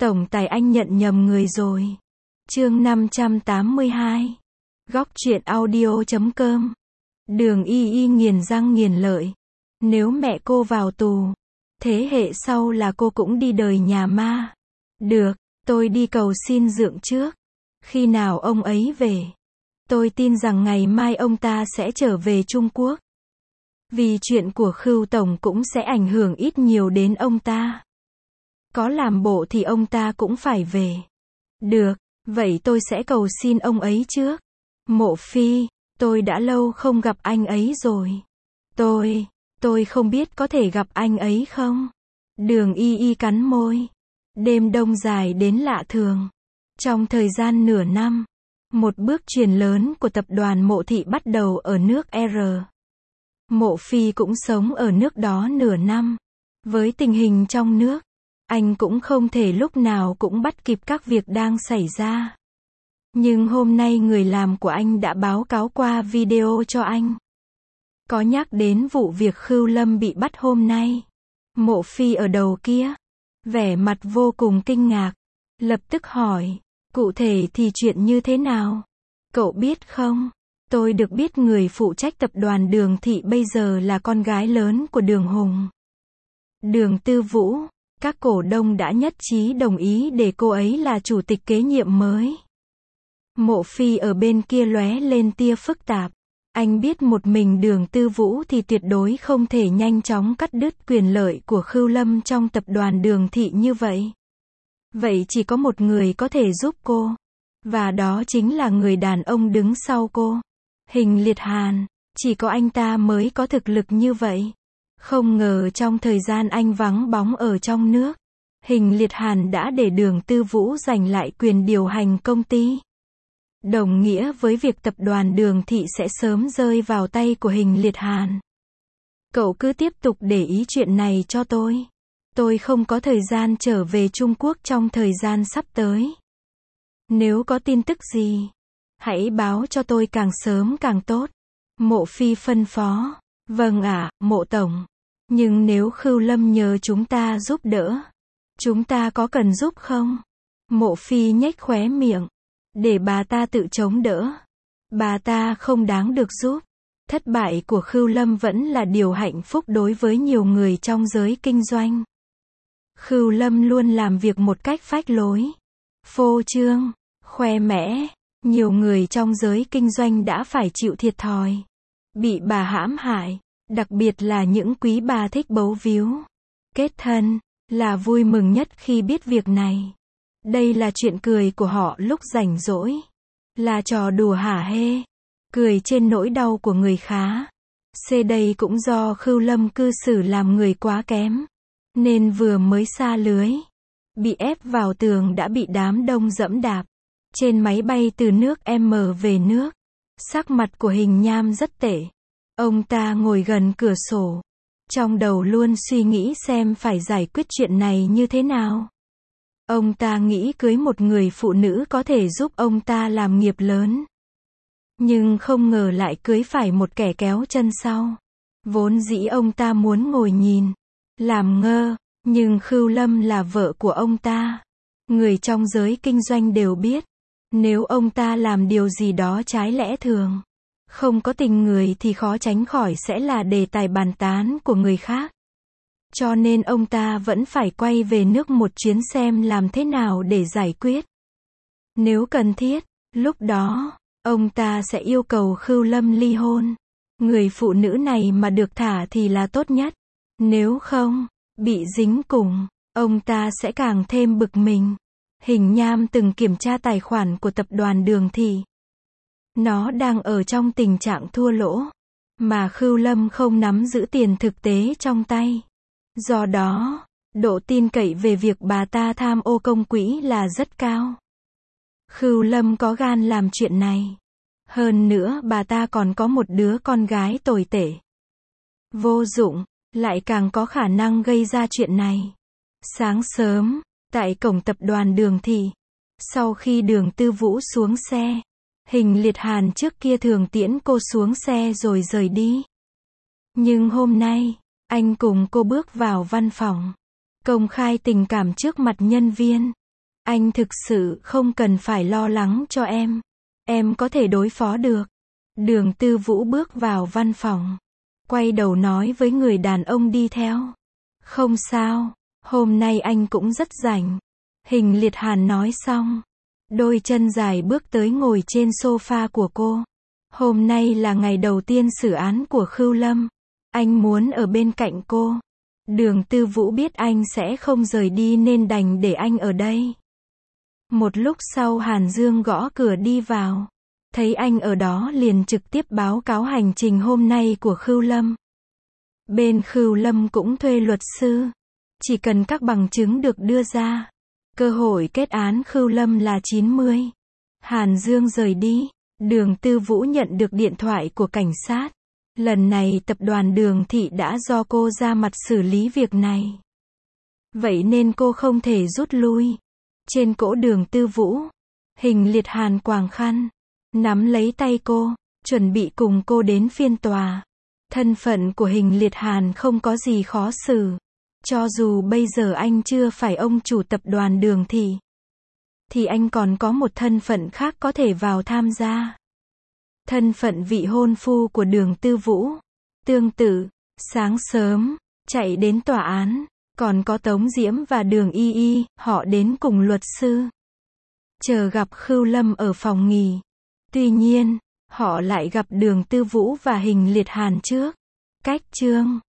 Tổng tài anh nhận nhầm người rồi. Chương 582. Góc truyện audio.com. Đường Y Y nghiền răng nghiền lợi. Nếu mẹ cô vào tù, thế hệ sau là cô cũng đi đời nhà ma. Được, tôi đi cầu xin dượng trước. Khi nào ông ấy về? Tôi tin rằng ngày mai ông ta sẽ trở về Trung Quốc. Vì chuyện của Khưu Tổng cũng sẽ ảnh hưởng ít nhiều đến ông ta. Có làm bộ thì ông ta cũng phải về. Được, vậy tôi sẽ cầu xin ông ấy trước. Mộ Phi, tôi đã lâu không gặp anh ấy rồi. Tôi không biết có thể gặp anh ấy không? Đường Y Y cắn môi. Đêm đông dài đến lạ thường. Trong thời gian nửa năm, một bước chuyển lớn của tập đoàn Mộ Thị bắt đầu ở nước R. Mộ Phi cũng sống ở nước đó nửa năm. Với tình hình trong nước, anh cũng không thể lúc nào cũng bắt kịp các việc đang xảy ra. Nhưng hôm nay người làm của anh đã báo cáo qua video cho anh. Có nhắc đến vụ việc Khưu Lâm bị bắt hôm nay. Mộ Phi ở đầu kia, vẻ mặt vô cùng kinh ngạc, lập tức hỏi, cụ thể thì chuyện như thế nào? Cậu biết không? Tôi được biết người phụ trách tập đoàn Đường Thị bây giờ là con gái lớn của Đường Hùng. Đường Tư Vũ, các cổ đông đã nhất trí đồng ý để cô ấy là chủ tịch kế nhiệm mới. Mộ Phi ở bên kia lóe lên tia phức tạp. Anh biết một mình Đường Tư Vũ thì tuyệt đối không thể nhanh chóng cắt đứt quyền lợi của Khưu Lâm trong tập đoàn Đường Thị như vậy. Vậy chỉ có một người có thể giúp cô. Và đó chính là người đàn ông đứng sau cô. Hình Liệt Hàn. Chỉ có anh ta mới có thực lực như vậy. Không ngờ trong thời gian anh vắng bóng ở trong nước, Hình Liệt Hàn đã để Đường Tư Vũ giành lại quyền điều hành công ty. Đồng nghĩa với việc tập đoàn Đường Thị sẽ sớm rơi vào tay của Hình Liệt Hàn. Cậu cứ tiếp tục để ý chuyện này cho tôi. Tôi không có thời gian trở về Trung Quốc trong thời gian sắp tới. Nếu có tin tức gì, hãy báo cho tôi càng sớm càng tốt. Mộ Phi phân phó. Vâng ạ, Mộ Tổng. Nhưng nếu Khưu Lâm nhờ chúng ta giúp đỡ, chúng ta có cần giúp không? Mộ Phi nhếch khóe miệng. Để bà ta tự chống đỡ. Bà ta không đáng được giúp. Thất bại của Khưu Lâm vẫn là điều hạnh phúc đối với nhiều người trong giới kinh doanh. Khưu Lâm luôn làm việc một cách phách lối, phô trương, khoe mẽ. Nhiều người trong giới kinh doanh đã phải chịu thiệt thòi, bị bà hãm hại. Đặc biệt là những quý bà thích bấu víu, kết thân, là vui mừng nhất khi biết việc này. Đây là chuyện cười của họ lúc rảnh rỗi. Là trò đùa hả hê. Cười trên nỗi đau của người khá. Đây cũng do Khưu Lâm cư xử làm người quá kém. Nên vừa mới sa lưới, bị ép vào tường đã bị đám đông dẫm đạp. Trên máy bay từ nước M về nước, sắc mặt của Hình Nham rất tệ. Ông ta ngồi gần cửa sổ, trong đầu luôn suy nghĩ xem phải giải quyết chuyện này như thế nào. Ông ta nghĩ cưới một người phụ nữ có thể giúp ông ta làm nghiệp lớn. Nhưng không ngờ lại cưới phải một kẻ kéo chân sau. Vốn dĩ ông ta muốn ngồi nhìn, làm ngơ, nhưng Khưu Lâm là vợ của ông ta. Người trong giới kinh doanh đều biết, nếu ông ta làm điều gì đó trái lẽ thường, không có tình người thì khó tránh khỏi sẽ là đề tài bàn tán của người khác. Cho nên ông ta vẫn phải quay về nước một chuyến xem làm thế nào để giải quyết. Nếu cần thiết, lúc đó, ông ta sẽ yêu cầu Khưu Lâm ly hôn. Người phụ nữ này mà được thả thì là tốt nhất. Nếu không, bị dính cùng, ông ta sẽ càng thêm bực mình. Hình Nham từng kiểm tra tài khoản của tập đoàn Đường Thị. Nó đang ở trong tình trạng thua lỗ, mà Khưu Lâm không nắm giữ tiền thực tế trong tay. Do đó, độ tin cậy về việc bà ta tham ô công quỹ là rất cao. Khưu Lâm có gan làm chuyện này. Hơn nữa bà ta còn có một đứa con gái tồi tệ, vô dụng, lại càng có khả năng gây ra chuyện này. Sáng sớm, tại cổng tập đoàn Đường Thị, sau khi Đường Tư Vũ xuống xe, Hình Liệt Hàn trước kia thường tiễn cô xuống xe rồi rời đi. Nhưng hôm nay, anh cùng cô bước vào văn phòng, công khai tình cảm trước mặt nhân viên. Anh thực sự không cần phải lo lắng cho em. Em có thể đối phó được. Đường Tư Vũ bước vào văn phòng. Quay đầu nói với người đàn ông đi theo. Không sao, hôm nay anh cũng rất rảnh. Hình Liệt Hàn nói xong. Đôi chân dài bước tới ngồi trên sofa của cô. Hôm nay là ngày đầu tiên xử án của Khưu Lâm. Anh muốn ở bên cạnh cô. Đường Tư Vũ biết anh sẽ không rời đi nên đành để anh ở đây. Một lúc sau Hàn Dương gõ cửa đi vào. Thấy anh ở đó liền trực tiếp báo cáo hành trình hôm nay của Khưu Lâm. Bên Khưu Lâm cũng thuê luật sư. Chỉ cần các bằng chứng được đưa ra. Cơ hội kết án Khưu Lâm là 90. Hàn Dương rời đi. Đường Tư Vũ nhận được điện thoại của cảnh sát. Lần này tập đoàn Đường Thị đã do cô ra mặt xử lý việc này. Vậy nên cô không thể rút lui. Trên cỗ Đường Tư Vũ, Hình Liệt Hàn quàng khăn, nắm lấy tay cô, chuẩn bị cùng cô đến phiên tòa. Thân phận của Hình Liệt Hàn không có gì khó xử. Cho dù bây giờ anh chưa phải ông chủ tập đoàn Đường Thị, thì anh còn có một thân phận khác có thể vào tham gia. Thân phận vị hôn phu của Đường Tư Vũ. Tương tự, sáng sớm, chạy đến tòa án, còn có Tống Diễm và Đường Y Y, họ đến cùng luật sư. Chờ gặp Khưu Lâm ở phòng nghỉ. Tuy nhiên, họ lại gặp Đường Tư Vũ và Hình Liệt Hàn trước. Cách chương